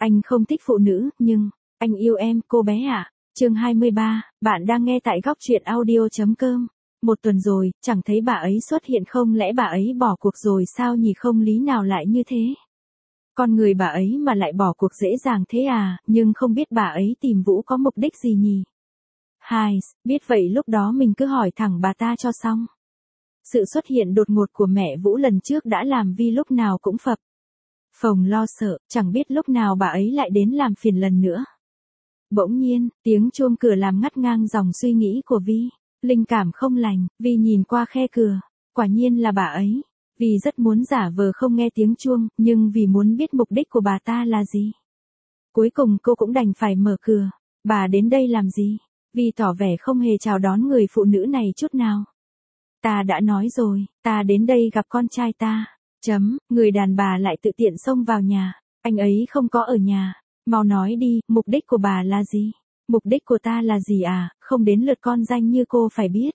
Anh không thích phụ nữ, nhưng, anh yêu em, cô bé ạ. Chương 23, bạn đang nghe tại góc truyện audio.com. Một tuần rồi, chẳng thấy bà ấy xuất hiện, không lẽ bà ấy bỏ cuộc rồi sao nhỉ, không lý nào lại như thế. Con người bà ấy mà lại bỏ cuộc dễ dàng thế à, nhưng không biết bà ấy tìm Vũ có mục đích gì nhỉ. Hai, biết vậy lúc đó mình cứ hỏi thẳng bà ta cho xong. Sự xuất hiện đột ngột của mẹ Vũ lần trước đã làm Vi lúc nào cũng phập phồng lo sợ, chẳng biết lúc nào bà ấy lại đến làm phiền lần nữa. Bỗng nhiên, tiếng chuông cửa làm ngắt ngang dòng suy nghĩ của Vi. Linh cảm không lành, Vi nhìn qua khe cửa. Quả nhiên là bà ấy. Vi rất muốn giả vờ không nghe tiếng chuông, nhưng vì muốn biết mục đích của bà ta là gì. Cuối cùng cô cũng đành phải mở cửa. Bà đến đây làm gì? Vi tỏ vẻ không hề chào đón người phụ nữ này chút nào. Ta đã nói rồi, ta đến đây gặp con trai ta. Người đàn bà lại tự tiện xông vào nhà. Anh ấy không có ở nhà. Mau nói đi, mục đích của bà là gì? Mục đích của ta là gì à, không đến lượt con danh như cô phải biết.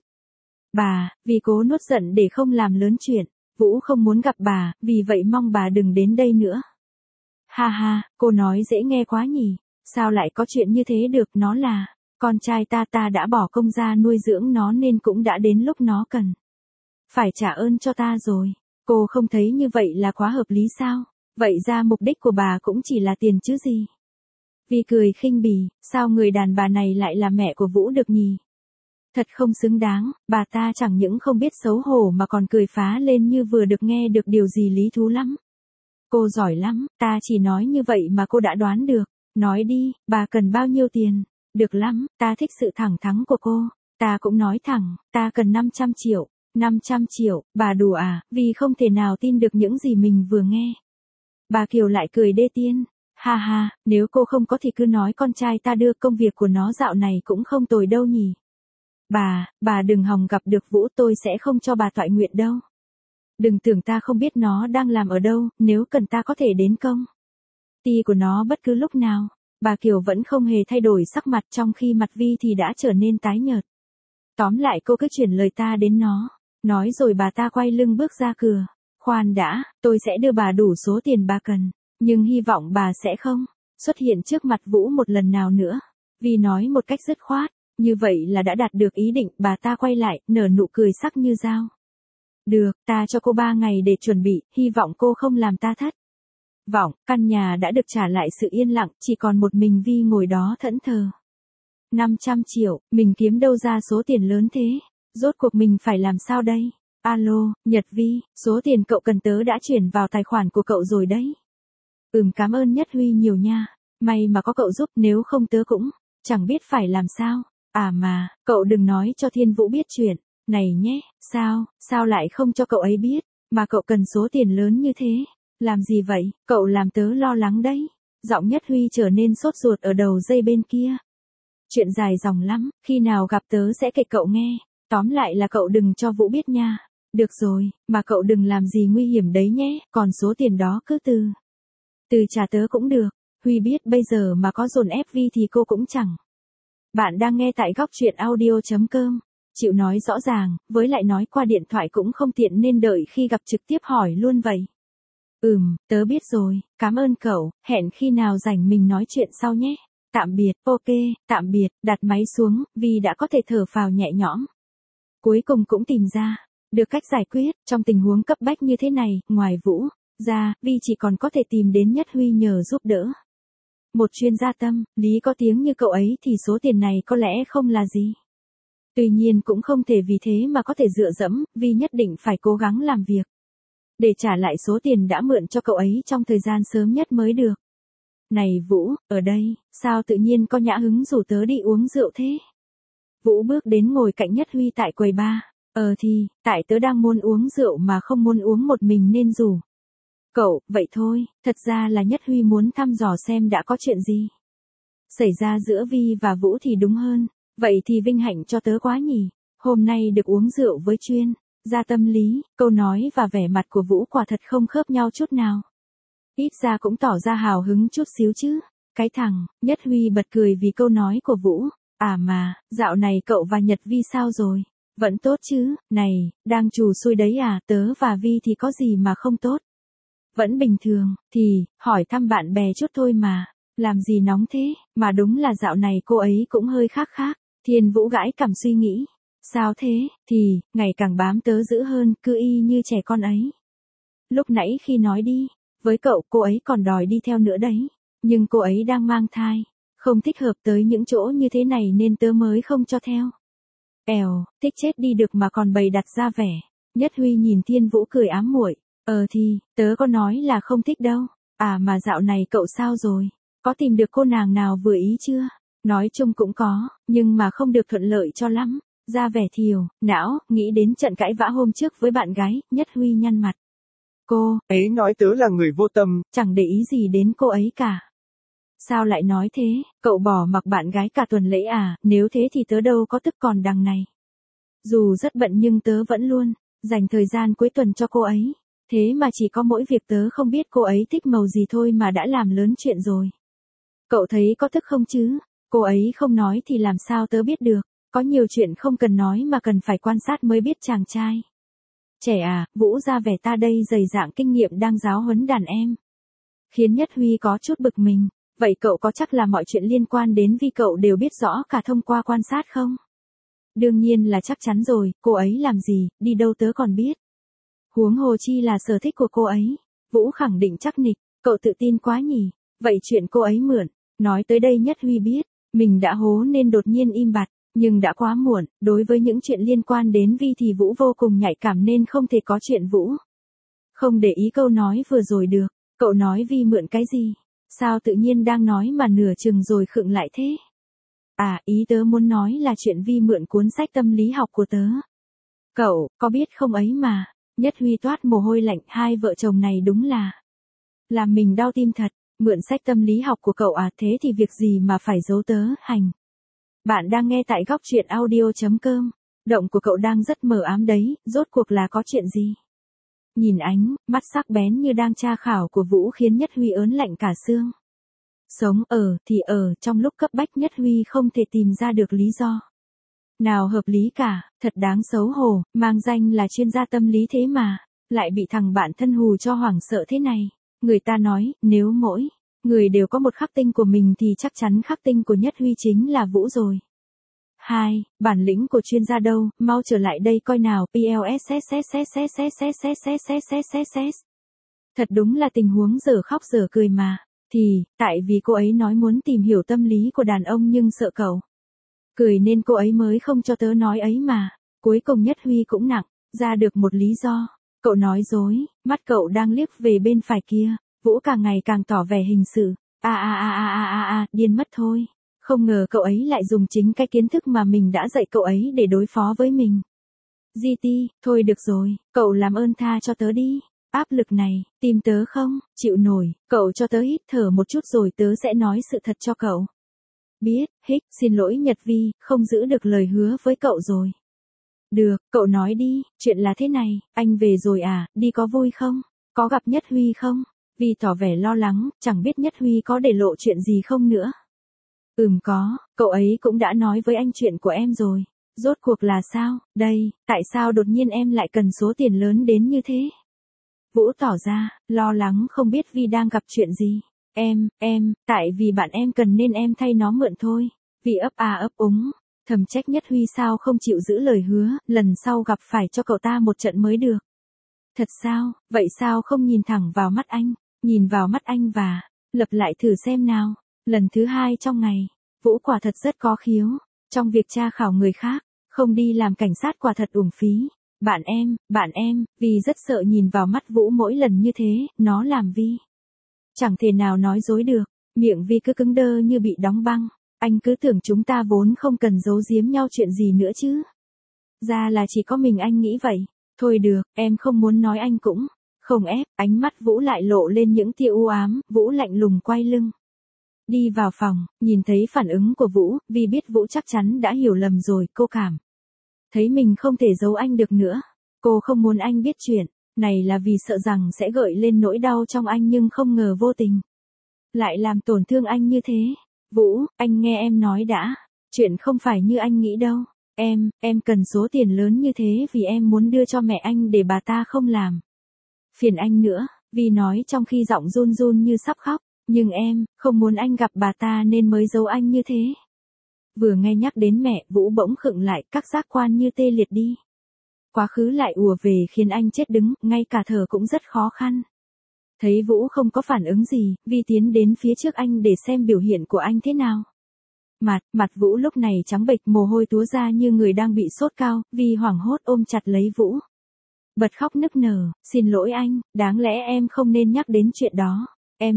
Bà, vì cố nuốt giận để không làm lớn chuyện. Vũ không muốn gặp bà, vì vậy mong bà đừng đến đây nữa. Ha ha, cô nói dễ nghe quá nhỉ. Sao lại có chuyện như thế được, nó là con trai ta đã bỏ công ra nuôi dưỡng nó nên cũng đã đến lúc nó cần phải trả ơn cho ta rồi. Cô không thấy như vậy là quá hợp lý sao? Vậy ra mục đích của bà cũng chỉ là tiền chứ gì? Vi cười khinh bỉ, sao người đàn bà này lại là mẹ của Vũ được nhỉ? Thật không xứng đáng, bà ta chẳng những không biết xấu hổ mà còn cười phá lên như vừa được nghe được điều gì lý thú lắm. Cô giỏi lắm, ta chỉ nói như vậy mà cô đã đoán được. Nói đi, bà cần bao nhiêu tiền? Được lắm, ta thích sự thẳng thắn của cô. Ta cũng nói thẳng, ta cần 500 triệu. 500 triệu, bà đùa à, vì không thể nào tin được những gì mình vừa nghe. Bà Kiều lại cười đê tiện. Ha ha, nếu cô không có thì cứ nói con trai ta đưa, công việc của nó dạo này cũng không tồi đâu nhỉ. Bà đừng hòng gặp được Vũ, tôi sẽ không cho bà toại nguyện đâu. Đừng tưởng ta không biết nó đang làm ở đâu, nếu cần ta có thể đến công ty của nó bất cứ lúc nào. Bà Kiều vẫn không hề thay đổi sắc mặt, trong khi mặt Vi thì đã trở nên tái nhợt. Tóm lại cô cứ chuyển lời ta đến nó. Nói rồi bà ta quay lưng bước ra cửa. Khoan đã, tôi sẽ đưa bà đủ số tiền bà cần. Nhưng hy vọng bà sẽ không xuất hiện trước mặt Vũ một lần nào nữa. Vi nói một cách dứt khoát. Như vậy là đã đạt được ý định. Bà ta quay lại, nở nụ cười sắc như dao. Được, ta cho cô 3 ngày để chuẩn bị, hy vọng cô không làm ta thất vọng. Căn nhà đã được trả lại sự yên lặng, chỉ còn một mình Vi ngồi đó thẫn thờ. 500 triệu, mình kiếm đâu ra số tiền lớn thế? Rốt cuộc mình phải làm sao đây? Alo, Nhật Vi, số tiền cậu cần tớ đã chuyển vào tài khoản của cậu rồi đấy. Cảm ơn Nhất Huy nhiều nha. May mà có cậu giúp, nếu không tớ cũng chẳng biết phải làm sao. À mà, cậu đừng nói cho Thiên Vũ biết chuyện này nhé. Sao lại không cho cậu ấy biết? Mà cậu cần số tiền lớn như thế. Làm gì vậy? Cậu làm tớ lo lắng đấy. Giọng Nhất Huy trở nên sốt ruột ở đầu dây bên kia. Chuyện dài dòng lắm, khi nào gặp tớ sẽ kể cậu nghe. Tóm lại là cậu đừng cho Vũ biết nha. Được rồi, mà cậu đừng làm gì nguy hiểm đấy nhé, còn số tiền đó cứ từ trả tớ cũng được. Huy biết bây giờ mà có dồn ép Vi thì cô cũng chẳng. Bạn đang nghe tại góc truyện audio.com. Chịu nói rõ ràng, với lại nói qua điện thoại cũng không tiện nên đợi khi gặp trực tiếp hỏi luôn vậy. Tớ biết rồi, cảm ơn cậu, hẹn khi nào rảnh mình nói chuyện sau nhé. Tạm biệt, ok, tạm biệt, đặt máy xuống, Vi đã có thể thở phào nhẹ nhõm. Cuối cùng cũng tìm ra được cách giải quyết, trong tình huống cấp bách như thế này, ngoài Vũ ra, Vi chỉ còn có thể tìm đến Nhất Huy nhờ giúp đỡ. Một chuyên gia tâm lý có tiếng như cậu ấy thì số tiền này có lẽ không là gì. Tuy nhiên cũng không thể vì thế mà có thể dựa dẫm, Vi nhất định phải cố gắng làm việc để trả lại số tiền đã mượn cho cậu ấy trong thời gian sớm nhất mới được. Này Vũ, ở đây, sao tự nhiên có nhã hứng rủ tớ đi uống rượu thế? Vũ bước đến ngồi cạnh Nhất Huy tại quầy bar. Thì, tại tớ đang muốn uống rượu mà không muốn uống một mình nên rủ cậu, vậy thôi. Thật ra là Nhất Huy muốn thăm dò xem đã có chuyện gì xảy ra giữa Vi và Vũ thì đúng hơn. Vậy thì vinh hạnh cho tớ quá nhỉ. Hôm nay được uống rượu với chuyên gia tâm lý, câu nói và vẻ mặt của Vũ quả thật không khớp nhau chút nào. Ít ra cũng tỏ ra hào hứng chút xíu chứ. Cái thằng, Nhất Huy bật cười vì câu nói của Vũ. À mà, dạo này cậu và Nhật Vi sao rồi? Vẫn tốt chứ, này, đang trù xui đấy à, tớ và Vi thì có gì mà không tốt. Vẫn bình thường, thì, hỏi thăm bạn bè chút thôi mà. Làm gì nóng thế, mà đúng là dạo này cô ấy cũng hơi khác khác. Thiên Vũ gãi cằm suy nghĩ. Sao thế, thì, ngày càng bám tớ dữ hơn, cứ y như trẻ con ấy. Lúc nãy khi nói đi, với cậu cô ấy còn đòi đi theo nữa đấy. Nhưng cô ấy đang mang thai, không thích hợp tới những chỗ như thế này nên tớ mới không cho theo. Thích chết đi được mà còn bày đặt ra vẻ. Nhất Huy nhìn Thiên Vũ cười ám muội. Thì, tớ có nói là không thích đâu. À mà dạo này cậu sao rồi? Có tìm được cô nàng nào vừa ý chưa? Nói chung cũng có, nhưng mà không được thuận lợi cho lắm. Ra vẻ thiểu, não, nghĩ đến trận cãi vã hôm trước với bạn gái, Nhất Huy nhăn mặt. Cô ấy nói tớ là người vô tâm. Chẳng để ý gì đến cô ấy cả. Sao lại nói thế, cậu bỏ mặc bạn gái cả tuần lễ à, nếu thế thì tớ đâu có tức còn đằng này. Dù rất bận nhưng tớ vẫn luôn dành thời gian cuối tuần cho cô ấy. Thế mà chỉ có mỗi việc tớ không biết cô ấy thích màu gì thôi mà đã làm lớn chuyện rồi. Cậu thấy có tức không chứ? Cô ấy không nói thì làm sao tớ biết được. Có nhiều chuyện không cần nói mà cần phải quan sát mới biết chàng trai. Trẻ à, Vũ ra vẻ ta đây dày dạn kinh nghiệm đang giáo huấn đàn em. Khiến Nhất Huy có chút bực mình. Vậy cậu có chắc là mọi chuyện liên quan đến Vi cậu đều biết rõ cả thông qua quan sát không? Đương nhiên là chắc chắn rồi, cô ấy làm gì, đi đâu tớ còn biết. Huống hồ chi là sở thích của cô ấy. Vũ khẳng định chắc nịch, cậu tự tin quá nhỉ. Vậy chuyện cô ấy mượn, nói tới đây Nhất Huy biết, mình đã hố nên đột nhiên im bặt, nhưng đã quá muộn, đối với những chuyện liên quan đến Vi thì Vũ vô cùng nhạy cảm nên không thể có chuyện Vũ. Không để ý câu nói vừa rồi được, cậu nói Vi mượn cái gì? Sao tự nhiên đang nói mà nửa chừng rồi khựng lại thế? À, ý tớ muốn nói là chuyện Vi mượn cuốn sách tâm lý học của tớ. Cậu, có biết không ấy mà, Nhất Huy toát mồ hôi lạnh, hai vợ chồng này đúng là làm mình đau tim thật. Mượn sách tâm lý học của cậu à, thế thì việc gì mà phải giấu tớ, hành. Bạn đang nghe tại góc truyện audio.com. Động của cậu đang rất mờ ám đấy, rốt cuộc là có chuyện gì? Nhìn ánh mắt sắc bén như đang tra khảo của Vũ khiến Nhất Huy ớn lạnh cả xương. Sống trong lúc cấp bách Nhất Huy không thể tìm ra được lý do nào hợp lý cả, thật đáng xấu hổ, mang danh là chuyên gia tâm lý thế mà, lại bị thằng bạn thân hù cho hoảng sợ thế này. Người ta nói, nếu mỗi người đều có một khắc tinh của mình thì chắc chắn khắc tinh của Nhất Huy chính là Vũ rồi. 2. Bản lĩnh của chuyên gia đâu, mau trở lại đây coi nào. Thật đúng là tình huống dở khóc dở cười mà. Thì, tại vì cô ấy nói muốn tìm hiểu tâm lý của đàn ông nhưng sợ cậu cười nên cô ấy mới không cho tớ nói ấy mà. Cuối cùng Nhất Huy cũng nặng ra được một lý do. Cậu nói dối, mắt cậu đang liếc về bên phải kia. Vũ càng ngày càng tỏ vẻ hình sự. Điên mất thôi. Không ngờ cậu ấy lại dùng chính cái kiến thức mà mình đã dạy cậu ấy để đối phó với mình. GT, thôi được rồi, cậu làm ơn tha cho tớ đi. Áp lực này, tìm tớ không, chịu nổi, cậu cho tớ hít thở một chút rồi tớ sẽ nói sự thật cho cậu. Biết, xin lỗi Nhật Vi, không giữ được lời hứa với cậu rồi. Được, cậu nói đi, chuyện là thế này, anh về rồi à, đi có vui không? Có gặp Nhất Huy không? Vi tỏ vẻ lo lắng, chẳng biết Nhất Huy có để lộ chuyện gì không nữa. Có, cậu ấy cũng đã nói với anh chuyện của em rồi. Rốt cuộc là sao, đây, tại sao đột nhiên em lại cần số tiền lớn đến như thế? Vũ tỏ ra, lo lắng không biết Vi đang gặp chuyện gì. Tại vì bạn em cần nên em thay nó mượn thôi. Vi ấp úng, thầm trách Nhất Huy sao không chịu giữ lời hứa, lần sau gặp phải cho cậu ta một trận mới được. Thật sao, vậy sao không nhìn thẳng vào mắt anh, nhìn vào mắt anh và lập lại thử xem nào. Lần thứ 2 trong ngày, Vũ quả thật rất có khiếu, trong việc tra khảo người khác, không đi làm cảnh sát quả thật uổng phí. Bạn em, vì rất sợ nhìn vào mắt Vũ mỗi lần như thế, nó làm Vi chẳng thể nào nói dối được, miệng Vi cứ cứng đơ như bị đóng băng. Anh cứ tưởng chúng ta vốn không cần giấu giếm nhau chuyện gì nữa chứ. Ra là chỉ có mình anh nghĩ vậy. Thôi được, em không muốn nói anh cũng không ép. Ánh mắt Vũ lại lộ lên những tia u ám, Vũ lạnh lùng quay lưng. Đi vào phòng, nhìn thấy phản ứng của Vũ, Vi biết Vũ chắc chắn đã hiểu lầm rồi, cô cảm thấy mình không thể giấu anh được nữa. Cô không muốn anh biết chuyện này là vì sợ rằng sẽ gợi lên nỗi đau trong anh nhưng không ngờ vô tình lại làm tổn thương anh như thế. Vũ, anh nghe em nói đã, chuyện không phải như anh nghĩ đâu. Em cần số tiền lớn như thế vì em muốn đưa cho mẹ anh để bà ta không làm phiền anh nữa, Vi nói trong khi giọng run run như sắp khóc. Nhưng em, không muốn anh gặp bà ta nên mới giấu anh như thế. Vừa nghe nhắc đến mẹ, Vũ bỗng khựng lại, các giác quan như tê liệt đi. Quá khứ lại ùa về khiến anh chết đứng, ngay cả thở cũng rất khó khăn. Thấy Vũ không có phản ứng gì, Vi tiến đến phía trước anh để xem biểu hiện của anh thế nào. Mặt Vũ lúc này trắng bệch, mồ hôi túa ra như người đang bị sốt cao, Vi hoảng hốt ôm chặt lấy Vũ. Bật khóc nức nở, xin lỗi anh, đáng lẽ em không nên nhắc đến chuyện đó. Em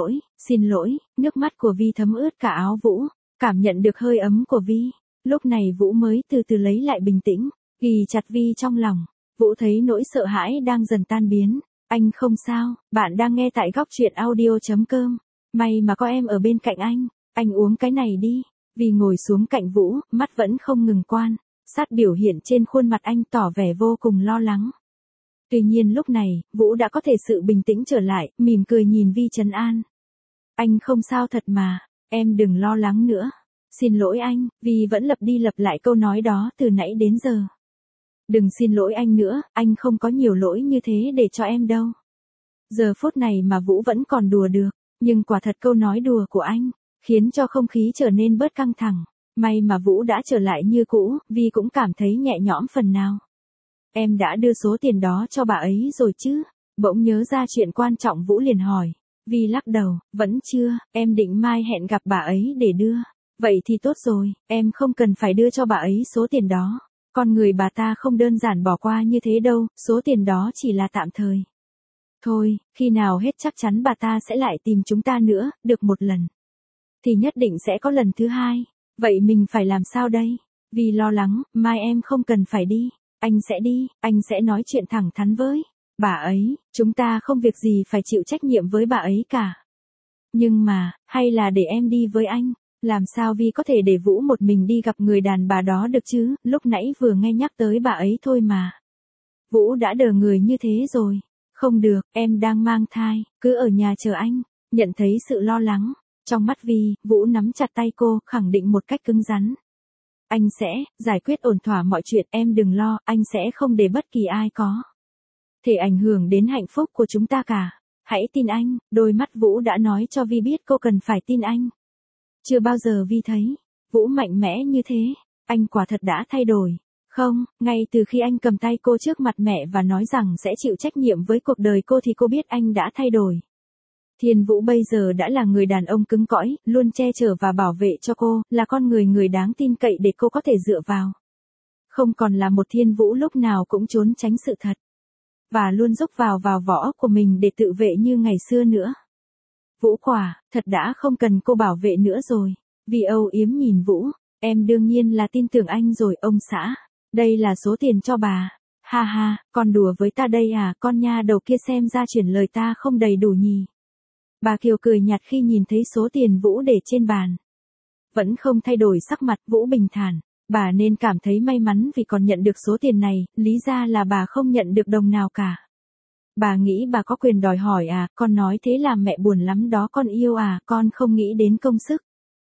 xin lỗi, nước mắt của Vi thấm ướt cả áo Vũ, cảm nhận được hơi ấm của Vi. Lúc này Vũ mới từ từ lấy lại bình tĩnh, ghì chặt Vi trong lòng. Vũ thấy nỗi sợ hãi đang dần tan biến. Anh không sao, bạn đang nghe tại góc truyện audio.com. May mà có em ở bên cạnh anh uống cái này đi. Vi ngồi xuống cạnh Vũ, mắt vẫn không ngừng quan sát biểu hiện trên khuôn mặt anh, tỏ vẻ vô cùng lo lắng. Tuy nhiên lúc này, Vũ đã có thể sự bình tĩnh trở lại, mỉm cười nhìn Vi trấn an. Anh không sao thật mà, em đừng lo lắng nữa. Xin lỗi anh, Vi vẫn lặp đi lặp lại câu nói đó từ nãy đến giờ. Đừng xin lỗi anh nữa, anh không có nhiều lỗi như thế để cho em đâu. Giờ phút này mà Vũ vẫn còn đùa được, nhưng quả thật câu nói đùa của anh khiến cho không khí trở nên bớt căng thẳng. May mà Vũ đã trở lại như cũ, Vi cũng cảm thấy nhẹ nhõm phần nào. Em đã đưa số tiền đó cho bà ấy rồi chứ? Bỗng nhớ ra chuyện quan trọng, Vũ liền hỏi. Vi lắc đầu, vẫn chưa, em định mai hẹn gặp bà ấy để đưa. Vậy thì tốt rồi, em không cần phải đưa cho bà ấy số tiền đó. Con người bà ta không đơn giản bỏ qua như thế đâu, số tiền đó chỉ là tạm thời. Thôi, khi nào hết chắc chắn bà ta sẽ lại tìm chúng ta nữa, được một lần thì nhất định sẽ có lần thứ hai. Vậy mình phải làm sao đây? Vì lo lắng, mai em không cần phải đi. Anh sẽ đi, anh sẽ nói chuyện thẳng thắn với bà ấy, chúng ta không việc gì phải chịu trách nhiệm với bà ấy cả. Nhưng mà, hay là để em đi với anh? Làm sao Vi có thể để Vũ một mình đi gặp người đàn bà đó được chứ, lúc nãy vừa nghe nhắc tới bà ấy thôi mà. Vũ đã đờ người như thế rồi. Không được, em đang mang thai, cứ ở nhà chờ anh. Nhận thấy sự lo lắng trong mắt Vi, Vũ nắm chặt tay cô, khẳng định một cách cứng rắn. Anh sẽ giải quyết ổn thỏa mọi chuyện, em đừng lo, anh sẽ không để bất kỳ ai có thể ảnh hưởng đến hạnh phúc của chúng ta cả. Hãy tin anh. Đôi mắt Vũ đã nói cho Vi biết cô cần phải tin anh. Chưa bao giờ Vi thấy Vũ mạnh mẽ như thế. Anh quả thật đã thay đổi. Không, ngay từ khi anh cầm tay cô trước mặt mẹ và nói rằng sẽ chịu trách nhiệm với cuộc đời cô thì cô biết anh đã thay đổi. Thiên Vũ bây giờ đã là người đàn ông cứng cõi, luôn che chở và bảo vệ cho cô, là con người đáng tin cậy để cô có thể dựa vào. Không còn là một Thiên Vũ lúc nào cũng trốn tránh sự thật. Và luôn dốc vào vỏ óc của mình để tự vệ như ngày xưa nữa. Vũ quả, thật đã không cần cô bảo vệ nữa rồi. Vi âu yếm nhìn Vũ, em đương nhiên là tin tưởng anh rồi ông xã. Đây là số tiền cho bà. Ha ha, con đùa với ta đây à, con nha đầu kia xem ra chuyển lời ta không đầy đủ nhỉ. Bà Kiều cười nhạt khi nhìn thấy số tiền Vũ để trên bàn. Vẫn không thay đổi sắc mặt, Vũ bình thản. Bà nên cảm thấy may mắn vì còn nhận được số tiền này, lý ra là bà không nhận được đồng nào cả. Bà nghĩ bà có quyền đòi hỏi à, con nói thế làm mẹ buồn lắm đó con yêu à, con không nghĩ đến công sức.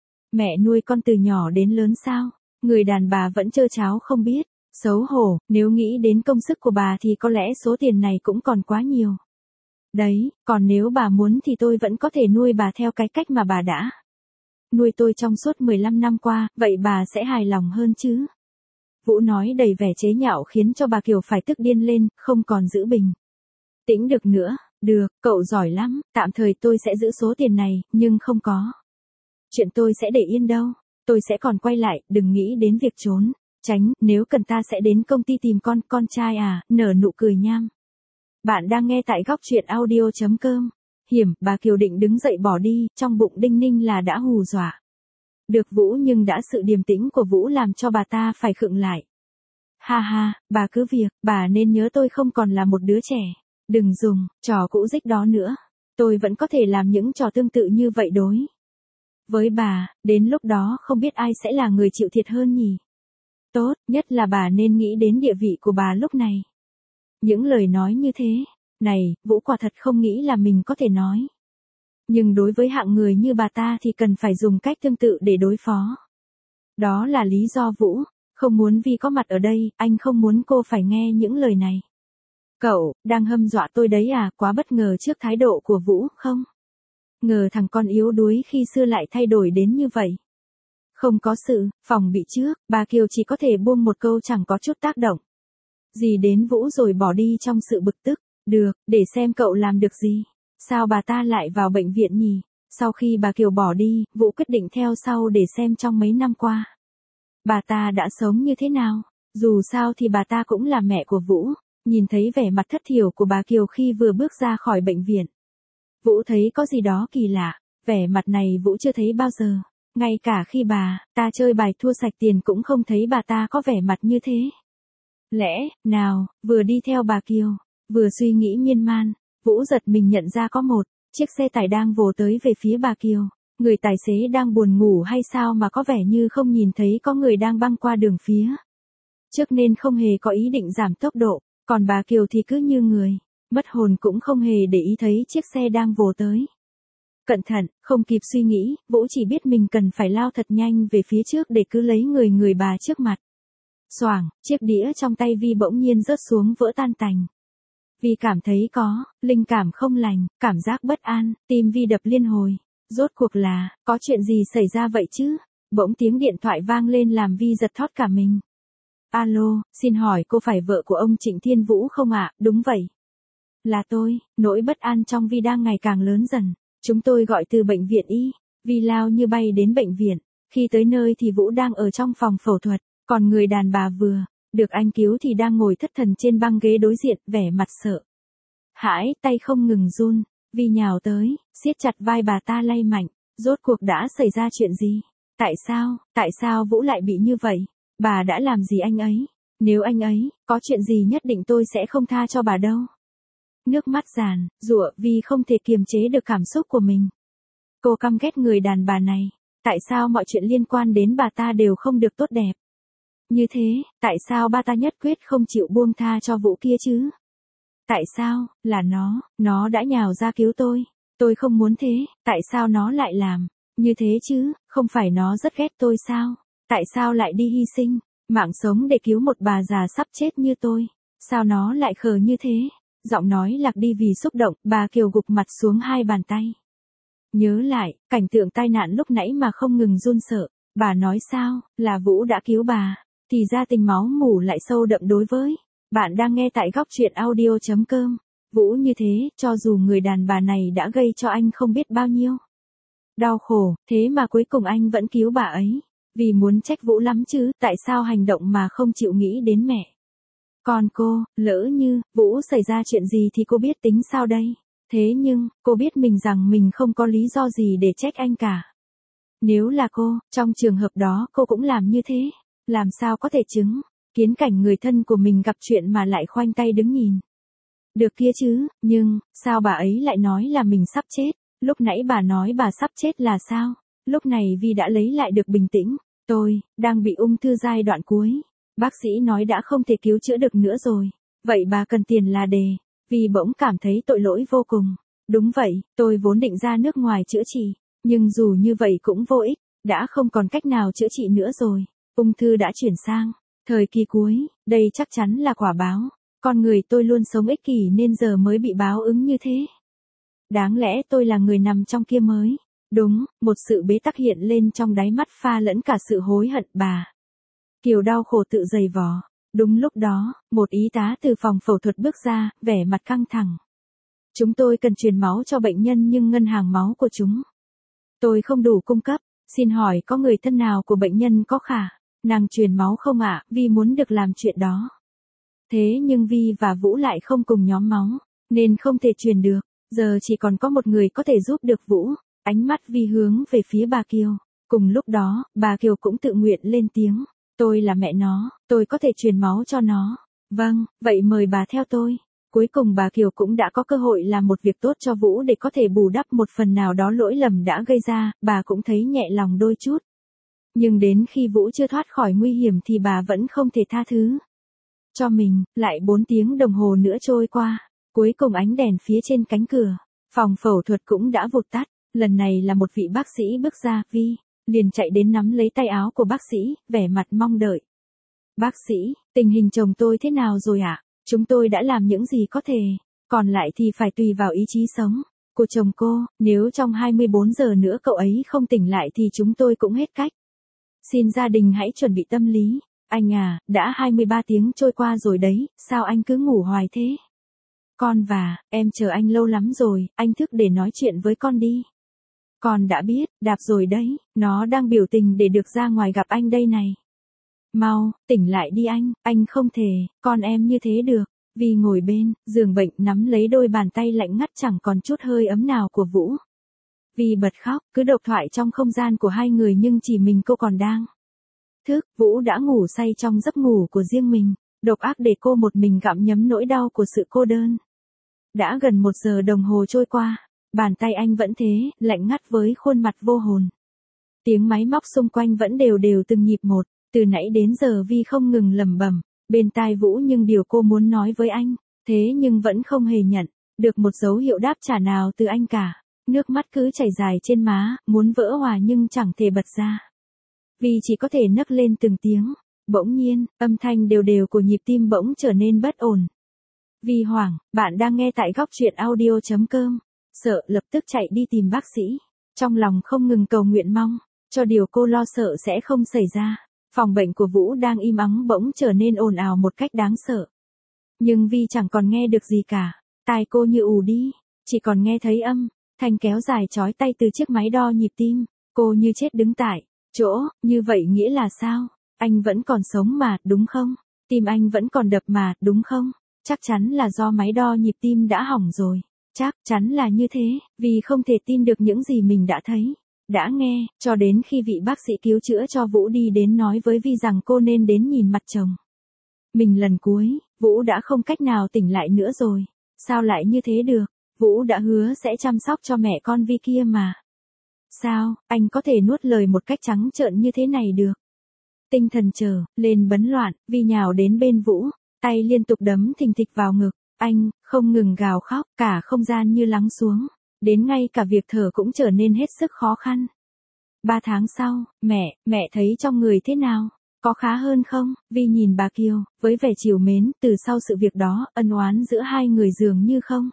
Mẹ nuôi con từ nhỏ đến lớn sao? Người đàn bà vẫn trơ tráo không biết. Xấu hổ, nếu nghĩ đến công sức của bà thì có lẽ số tiền này cũng còn quá nhiều. Đấy, còn nếu bà muốn thì tôi vẫn có thể nuôi bà theo cái cách mà bà đã nuôi tôi trong suốt 15 năm qua, vậy bà sẽ hài lòng hơn chứ? Vũ nói đầy vẻ chế nhạo khiến cho bà Kiều phải tức điên lên, không còn giữ bình tĩnh được nữa. Được, cậu giỏi lắm, tạm thời tôi sẽ giữ số tiền này, nhưng không có chuyện tôi sẽ để yên đâu. Tôi sẽ còn quay lại, đừng nghĩ đến việc trốn tránh, nếu cần ta sẽ đến công ty tìm con trai à, nở nụ cười nham. Bạn đang nghe tại góc truyện audio.com. Hiểm, bà Kiều định đứng dậy bỏ đi, trong bụng đinh ninh là đã hù dọa được Vũ, nhưng đã sự điềm tĩnh của Vũ làm cho bà ta phải khựng lại. Ha ha, bà cứ việc, bà nên nhớ tôi không còn là một đứa trẻ. Đừng dùng trò cũ dích đó nữa. Tôi vẫn có thể làm những trò tương tự như vậy đối với bà, đến lúc đó không biết ai sẽ là người chịu thiệt hơn nhỉ. Tốt, nhất là bà nên nghĩ đến địa vị của bà lúc này. Những lời nói như thế này, Vũ quả thật không nghĩ là mình có thể nói. Nhưng đối với hạng người như bà ta thì cần phải dùng cách tương tự để đối phó. Đó là lý do Vũ không muốn Vi có mặt ở đây, anh không muốn cô phải nghe những lời này. Cậu đang hâm dọa tôi đấy à, quá bất ngờ trước thái độ của Vũ, không? Ngờ thằng con yếu đuối khi xưa lại thay đổi đến như vậy. Không có sự phòng bị trước, bà Kiều chỉ có thể buông một câu chẳng có chút tác động gì đến Vũ rồi bỏ đi trong sự bực tức. Được, để xem cậu làm được gì. Sao bà ta lại vào bệnh viện nhỉ? Sau khi bà Kiều bỏ đi, Vũ quyết định theo sau để xem trong mấy năm qua bà ta đã sống như thế nào. Dù sao thì bà ta cũng là mẹ của Vũ. Nhìn thấy vẻ mặt thất thiểu của bà Kiều khi vừa bước ra khỏi bệnh viện, Vũ thấy có gì đó kỳ lạ. Vẻ mặt này Vũ chưa thấy bao giờ. Ngay cả khi bà ta chơi bài thua sạch tiền cũng không thấy bà ta có vẻ mặt như thế. Lẽ nào, vừa đi theo bà Kiều, vừa suy nghĩ miên man, Vũ giật mình nhận ra có một chiếc xe tải đang vồ tới về phía bà Kiều. Người tài xế đang buồn ngủ hay sao mà có vẻ như không nhìn thấy có người đang băng qua đường phía trước nên không hề có ý định giảm tốc độ, còn bà Kiều thì cứ như người mất hồn cũng không hề để ý thấy chiếc xe đang vồ tới. Cẩn thận, không kịp suy nghĩ, Vũ chỉ biết mình cần phải lao thật nhanh về phía trước để cứ lấy người bà trước mặt. Xoảng, chiếc đĩa trong tay Vi bỗng nhiên rớt xuống vỡ tan tành. Vi cảm thấy có linh cảm không lành, cảm giác bất an, tim Vi đập liên hồi. Rốt cuộc là, có chuyện gì xảy ra vậy chứ? Bỗng tiếng điện thoại vang lên làm Vi giật thót cả mình. Alo, xin hỏi cô phải vợ của ông Trịnh Thiên Vũ không ạ? Đúng vậy. Là tôi, nỗi bất an trong Vi đang ngày càng lớn dần. Chúng tôi gọi từ bệnh viện Y. Vi lao như bay đến bệnh viện. Khi tới nơi thì Vũ đang ở trong phòng phẫu thuật, còn người đàn bà vừa được anh cứu thì đang ngồi thất thần trên băng ghế đối diện, vẻ mặt sợ hãi, tay không ngừng run. Vi nhào tới, siết chặt vai bà ta lay mạnh. Rốt cuộc đã xảy ra chuyện gì? Tại sao Vũ lại bị như vậy? Bà đã làm gì anh ấy? Nếu anh ấy có chuyện gì nhất định tôi sẽ không tha cho bà đâu. Nước mắt giàn giụa, Vi không thể kiềm chế được cảm xúc của mình. Cô căm ghét người đàn bà này. Tại sao mọi chuyện liên quan đến bà ta đều không được tốt đẹp như thế? Tại sao bà ta nhất quyết không chịu buông tha cho Vũ kia chứ? Tại sao, là nó đã nhào ra cứu tôi. Tôi không muốn thế, tại sao nó lại làm như thế chứ? Không phải nó rất ghét tôi sao? Tại sao lại đi hy sinh mạng sống để cứu một bà già sắp chết như tôi? Sao nó lại khờ như thế? Giọng nói lạc đi vì xúc động, bà Kiều gục mặt xuống hai bàn tay. Nhớ lại, cảnh tượng tai nạn lúc nãy mà không ngừng run sợ. Bà nói sao, là Vũ đã cứu bà. Thì ra tình máu mủ lại sâu đậm đối với. Bạn đang nghe tại góc truyện audio.com. Vũ như thế, cho dù người đàn bà này đã gây cho anh không biết bao nhiêu đau khổ, thế mà cuối cùng anh vẫn cứu bà ấy. Vì muốn trách Vũ lắm chứ, tại sao hành động mà không chịu nghĩ đến mẹ. Còn cô, lỡ như Vũ xảy ra chuyện gì thì cô biết tính sao đây? Thế nhưng, cô biết mình rằng mình không có lý do gì để trách anh cả. Nếu là cô, trong trường hợp đó cô cũng làm như thế. Làm sao có thể chứng kiến cảnh người thân của mình gặp chuyện mà lại khoanh tay đứng nhìn được kia chứ? Nhưng, sao bà ấy lại nói là mình sắp chết? Lúc nãy bà nói bà sắp chết là sao? Lúc này Vi đã lấy lại được bình tĩnh. Tôi đang bị ung thư giai đoạn cuối. Bác sĩ nói đã không thể cứu chữa được nữa rồi. Vậy bà cần tiền là đề. Vi bỗng cảm thấy tội lỗi vô cùng. Đúng vậy, tôi vốn định ra nước ngoài chữa trị. Nhưng dù như vậy cũng vô ích. Đã không còn cách nào chữa trị nữa rồi. Ung thư đã chuyển sang thời kỳ cuối. Đây chắc chắn là quả báo. Con người tôi luôn sống ích kỷ nên giờ mới bị báo ứng như thế. Đáng lẽ tôi là người nằm trong kia mới. Đúng, một sự bế tắc hiện lên trong đáy mắt pha lẫn cả sự hối hận. Bà Kiều đau khổ tự giày vò. Đúng lúc đó, một y tá từ phòng phẫu thuật bước ra, vẻ mặt căng thẳng. Chúng tôi cần truyền máu cho bệnh nhân nhưng ngân hàng máu của chúng tôi không đủ cung cấp. Xin hỏi có người thân nào của bệnh nhân có khả năng truyền máu không ạ? Vi muốn được làm chuyện đó. Thế nhưng Vi và Vũ lại không cùng nhóm máu, nên không thể truyền được. Giờ chỉ còn có một người có thể giúp được Vũ. Ánh mắt Vi hướng về phía bà Kiều. Cùng lúc đó, bà Kiều cũng tự nguyện lên tiếng. Tôi là mẹ nó, tôi có thể truyền máu cho nó. Vâng, vậy mời bà theo tôi. Cuối cùng bà Kiều cũng đã có cơ hội làm một việc tốt cho Vũ để có thể bù đắp một phần nào đó lỗi lầm đã gây ra, bà cũng thấy nhẹ lòng đôi chút. Nhưng đến khi Vũ chưa thoát khỏi nguy hiểm thì bà vẫn không thể tha thứ cho mình. Lại 4 tiếng đồng hồ nữa trôi qua. Cuối cùng ánh đèn phía trên cánh cửa phòng phẫu thuật cũng đã vụt tắt. Lần này là một vị bác sĩ bước ra. Vi liền chạy đến nắm lấy tay áo của bác sĩ, vẻ mặt mong đợi. Bác sĩ, tình hình chồng tôi thế nào rồi ạ? Chúng tôi đã làm những gì có thể, còn lại thì phải tùy vào ý chí sống Cô chồng cô, nếu trong 24 giờ nữa cậu ấy không tỉnh lại thì chúng tôi cũng hết cách. Xin gia đình hãy chuẩn bị tâm lý. Anh à, đã 23 tiếng trôi qua rồi đấy, sao anh cứ ngủ hoài thế? Em chờ anh lâu lắm rồi, anh thức để nói chuyện với con đi. Con đã biết, đạp rồi đấy, nó đang biểu tình để được ra ngoài gặp anh đây này. Mau, tỉnh lại đi anh không thể, con em như thế được. Vi ngồi bên, giường bệnh nắm lấy đôi bàn tay lạnh ngắt chẳng còn chút hơi ấm nào của Vũ. Vi bật khóc, cứ độc thoại trong không gian của hai người nhưng chỉ mình cô còn đang thức. Vũ đã ngủ say trong giấc ngủ của riêng mình, độc ác để cô một mình gặm nhấm nỗi đau của sự cô đơn. Đã gần 1 giờ đồng hồ trôi qua, bàn tay anh vẫn thế, lạnh ngắt với khuôn mặt vô hồn. Tiếng máy móc xung quanh vẫn đều đều từng nhịp một, từ nãy đến giờ Vi không ngừng lẩm bẩm bên tai Vũ nhưng điều cô muốn nói với anh, thế nhưng vẫn không hề nhận được một dấu hiệu đáp trả nào từ anh cả. Nước mắt cứ chảy dài trên má, muốn vỡ hòa nhưng chẳng thể bật ra. Vi chỉ có thể nấc lên từng tiếng. Bỗng nhiên, âm thanh đều đều của nhịp tim bỗng trở nên bất ổn. Vi hoảng, bạn đang nghe tại góc truyện audio.com. Sợ lập tức chạy đi tìm bác sĩ. Trong lòng không ngừng cầu nguyện mong, cho điều cô lo sợ sẽ không xảy ra. Phòng bệnh của Vũ đang im ắng bỗng trở nên ồn ào một cách đáng sợ. Nhưng Vi chẳng còn nghe được gì cả. Tai cô như ù đi, chỉ còn nghe thấy âm thanh kéo dài chói tai từ chiếc máy đo nhịp tim. Cô như chết đứng tại chỗ, như vậy nghĩa là sao? Anh vẫn còn sống mà, đúng không? Tim anh vẫn còn đập mà, đúng không? Chắc chắn là do máy đo nhịp tim đã hỏng rồi. Chắc chắn là như thế, vì không thể tin được những gì mình đã thấy, đã nghe, cho đến khi vị bác sĩ cứu chữa cho Vũ đi đến nói với Vi rằng cô nên đến nhìn mặt chồng mình lần cuối. Vũ đã không cách nào tỉnh lại nữa rồi. Sao lại như thế được? Vũ đã hứa sẽ chăm sóc cho mẹ con Vi kia mà. Sao, anh có thể nuốt lời một cách trắng trợn như thế này được? Tinh thần trở lên bấn loạn, Vi nhào đến bên Vũ, tay liên tục đấm thình thịch vào ngực. Anh không ngừng gào khóc, cả không gian như lắng xuống, đến ngay cả việc thở cũng trở nên hết sức khó khăn. 3 tháng sau, mẹ thấy trong người thế nào? Có khá hơn không? Vi nhìn bà Kiều, với vẻ trìu mến, từ sau sự việc đó, ân oán giữa hai người dường như không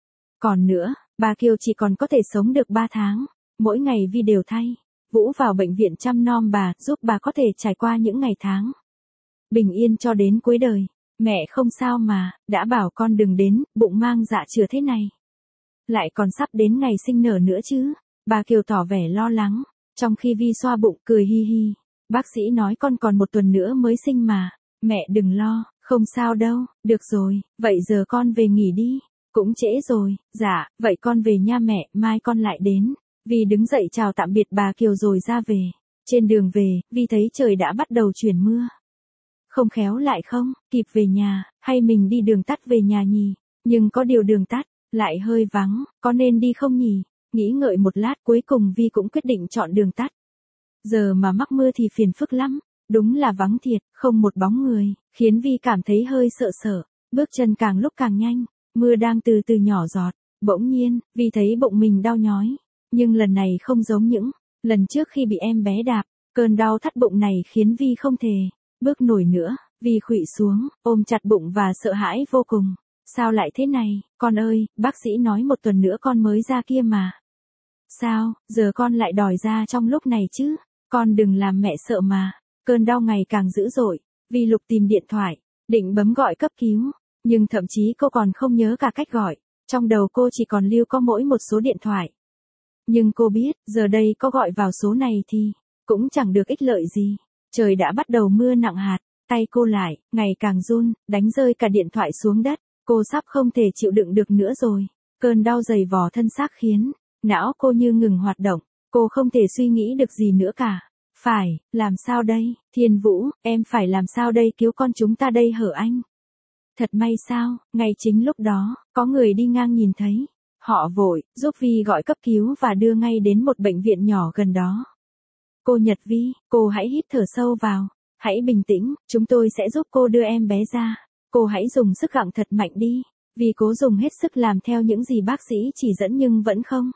còn nữa, bà Kiều chỉ còn có thể sống được 3 tháng. Mỗi ngày Vi đều thay Vũ vào bệnh viện chăm nom bà, giúp bà có thể trải qua những ngày tháng bình yên cho đến cuối đời. Mẹ không sao mà, đã bảo con đừng đến, bụng mang dạ chửa thế này. Lại còn sắp đến ngày sinh nở nữa chứ. Bà Kiều tỏ vẻ lo lắng, trong khi Vi xoa bụng cười hi hi. Bác sĩ nói con còn 1 tuần nữa mới sinh mà. Mẹ đừng lo, không sao đâu, được rồi, vậy giờ con về nghỉ đi. Cũng trễ rồi, dạ, vậy con về nha mẹ, mai con lại đến. Vi đứng dậy chào tạm biệt bà Kiều rồi ra về. Trên đường về, Vi thấy trời đã bắt đầu chuyển mưa. Không khéo lại không kịp về nhà, hay mình đi đường tắt về nhà nhỉ? Nhưng có điều đường tắt lại hơi vắng, có nên đi không nhỉ? Nghĩ ngợi một lát cuối cùng Vi cũng quyết định chọn đường tắt. Giờ mà mắc mưa thì phiền phức lắm, đúng là vắng thiệt, không một bóng người, khiến Vi cảm thấy hơi sợ sợ, bước chân càng lúc càng nhanh, mưa đang từ từ nhỏ giọt. Bỗng nhiên, Vi thấy bụng mình đau nhói, nhưng lần này không giống những lần trước khi bị em bé đạp. Cơn đau thắt bụng này khiến Vi không thể bước nổi nữa. Vi khuỵu xuống, ôm chặt bụng và sợ hãi vô cùng. Sao lại thế này, con ơi, bác sĩ nói 1 tuần nữa con mới ra kia mà. Sao, giờ con lại đòi ra trong lúc này chứ? Con đừng làm mẹ sợ mà. Cơn đau ngày càng dữ dội. Vi lục tìm điện thoại, định bấm gọi cấp cứu, nhưng thậm chí cô còn không nhớ cả cách gọi. Trong đầu cô chỉ còn lưu có mỗi một số điện thoại. Nhưng cô biết, giờ đây có gọi vào số này thì cũng chẳng được ích lợi gì. Trời đã bắt đầu mưa nặng hạt, tay cô lại, ngày càng run, đánh rơi cả điện thoại xuống đất. Cô sắp không thể chịu đựng được nữa rồi. Cơn đau dày vò thân xác khiến não cô như ngừng hoạt động. Cô không thể suy nghĩ được gì nữa cả. Phải, làm sao đây? Thiên Vũ, em phải làm sao đây, cứu con chúng ta đây hở anh? Thật may sao, ngay chính lúc đó, có người đi ngang nhìn thấy. Họ vội, giúp Vi gọi cấp cứu và đưa ngay đến một bệnh viện nhỏ gần đó. Cô Nhật Vi, cô hãy hít thở sâu vào. Hãy bình tĩnh, chúng tôi sẽ giúp cô đưa em bé ra. Cô hãy dùng sức gặng thật mạnh đi. Vi cố dùng hết sức làm theo những gì bác sĩ chỉ dẫn nhưng vẫn không.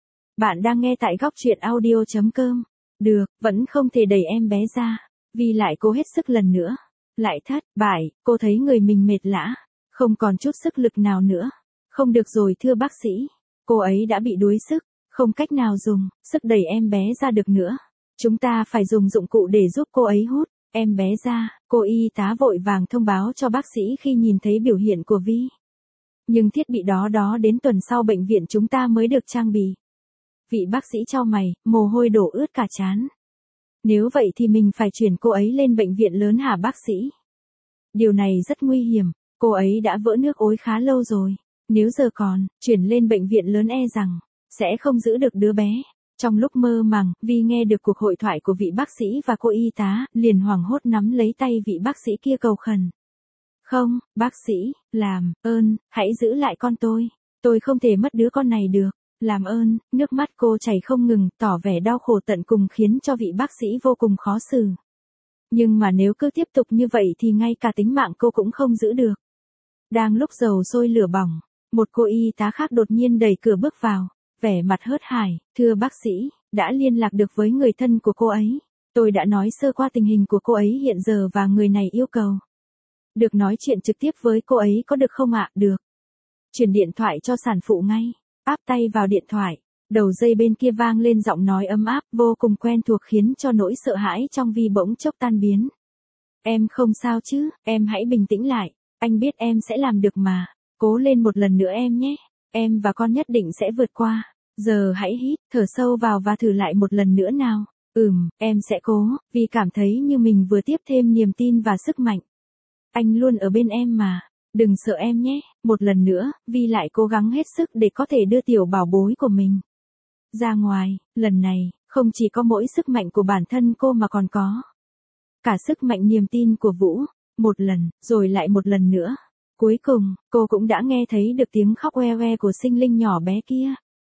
Bạn đang nghe tại góc truyện audio.com. Được, vẫn không thể đẩy em bé ra. Vi lại cố hết sức lần nữa. Lại thất bại, cô thấy người mình mệt lả, không còn chút sức lực nào nữa. Không được rồi thưa bác sĩ. Cô ấy đã bị đuối sức, không cách nào dùng sức đẩy em bé ra được nữa. Chúng ta phải dùng dụng cụ để giúp cô ấy hút em bé ra. Cô y tá vội vàng thông báo cho bác sĩ khi nhìn thấy biểu hiện của Vi. Nhưng thiết bị đó đến tuần sau bệnh viện chúng ta mới được trang bị. Vị bác sĩ chau mày, mồ hôi đổ ướt cả trán. Nếu vậy thì mình phải chuyển cô ấy lên bệnh viện lớn hả bác sĩ? Điều này rất nguy hiểm, cô ấy đã vỡ nước ối khá lâu rồi. Nếu giờ còn, chuyển lên bệnh viện lớn e rằng, sẽ không giữ được đứa bé. Trong lúc mơ màng, Vi nghe được cuộc hội thoại của vị bác sĩ và cô y tá, liền hoảng hốt nắm lấy tay vị bác sĩ kia cầu khẩn. Không, bác sĩ, làm ơn, hãy giữ lại con tôi không thể mất đứa con này được. Làm ơn, nước mắt cô chảy không ngừng, tỏ vẻ đau khổ tận cùng khiến cho vị bác sĩ vô cùng khó xử. Nhưng mà nếu cứ tiếp tục như vậy thì ngay cả tính mạng cô cũng không giữ được. Đang lúc dầu sôi lửa bỏng, một cô y tá khác đột nhiên đẩy cửa bước vào, vẻ mặt hớt hải, thưa bác sĩ, đã liên lạc được với người thân của cô ấy. Tôi đã nói sơ qua tình hình của cô ấy hiện giờ và người này yêu cầu được nói chuyện trực tiếp với cô ấy có được không ạ? Được. Chuyển điện thoại cho sản phụ ngay. Áp tay vào điện thoại. Đầu dây bên kia vang lên giọng nói ấm áp vô cùng quen thuộc khiến cho nỗi sợ hãi trong Vi bỗng chốc tan biến. Em không sao chứ, em hãy bình tĩnh lại. Anh biết em sẽ làm được mà. Cố lên một lần nữa em nhé. Em và con nhất định sẽ vượt qua. Giờ hãy hít, thở sâu vào và thử lại một lần nữa nào. Em sẽ cố, vì cảm thấy như mình vừa tiếp thêm niềm tin và sức mạnh. Anh luôn ở bên em mà. Đừng sợ em nhé, một lần nữa, Vi lại cố gắng hết sức để có thể đưa tiểu bảo bối của mình ra ngoài. Lần này, không chỉ có mỗi sức mạnh của bản thân cô mà còn có cả sức mạnh niềm tin của Vũ. Một lần, rồi lại một lần nữa. Cuối cùng, cô cũng đã nghe thấy được tiếng khóc oe oe của sinh linh nhỏ bé kia.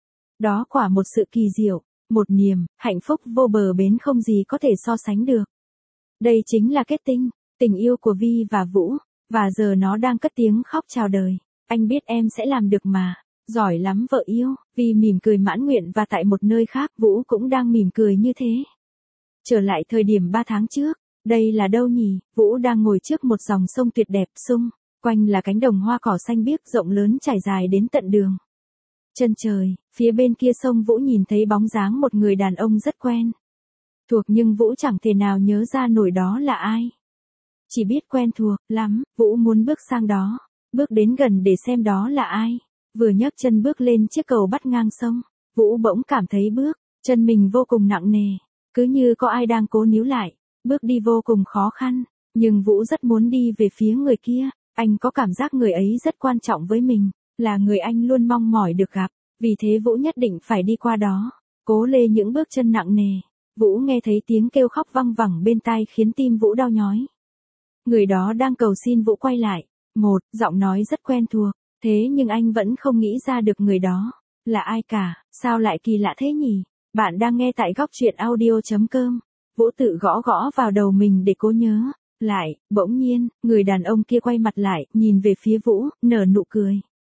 Đó quả một sự kỳ diệu, một niềm hạnh phúc vô bờ bến không gì có thể so sánh được. Đây chính là kết tinh, tình yêu của Vi và Vũ. Và giờ nó đang cất tiếng khóc chào đời. Anh biết em sẽ làm được mà. Giỏi lắm vợ yêu. Vi mỉm cười mãn nguyện và tại một nơi khác Vũ cũng đang mỉm cười như thế. Trở lại thời điểm 3 tháng trước. Đây là đâu nhỉ? Vũ đang ngồi trước một dòng sông tuyệt đẹp xung. Quanh là cánh đồng hoa cỏ xanh biếc rộng lớn trải dài đến tận đường chân trời. Phía bên kia sông Vũ nhìn thấy bóng dáng một người đàn ông rất quen thuộc nhưng Vũ chẳng thể nào nhớ ra nổi đó là ai. Chỉ biết quen thuộc lắm, Vũ muốn bước sang đó, bước đến gần để xem đó là ai. Vừa nhấc chân bước lên chiếc cầu bắt ngang sông, Vũ bỗng cảm thấy bước chân mình vô cùng nặng nề, cứ như có ai đang cố níu lại, bước đi vô cùng khó khăn, nhưng Vũ rất muốn đi về phía người kia, anh có cảm giác người ấy rất quan trọng với mình, là người anh luôn mong mỏi được gặp, vì thế Vũ nhất định phải đi qua đó, cố lê những bước chân nặng nề. Vũ nghe thấy tiếng kêu khóc văng vẳng bên tai khiến tim Vũ đau nhói. Người đó đang cầu xin Vũ quay lại. Một, giọng nói rất quen thuộc, thế nhưng anh vẫn không nghĩ ra được người đó là ai cả, sao lại kỳ lạ thế nhỉ? Bạn đang nghe tại góc truyện audio.com. Vũ tự gõ gõ vào đầu mình để cố nhớ lại, bỗng nhiên, người đàn ông kia quay mặt lại, nhìn về phía Vũ, nở nụ cười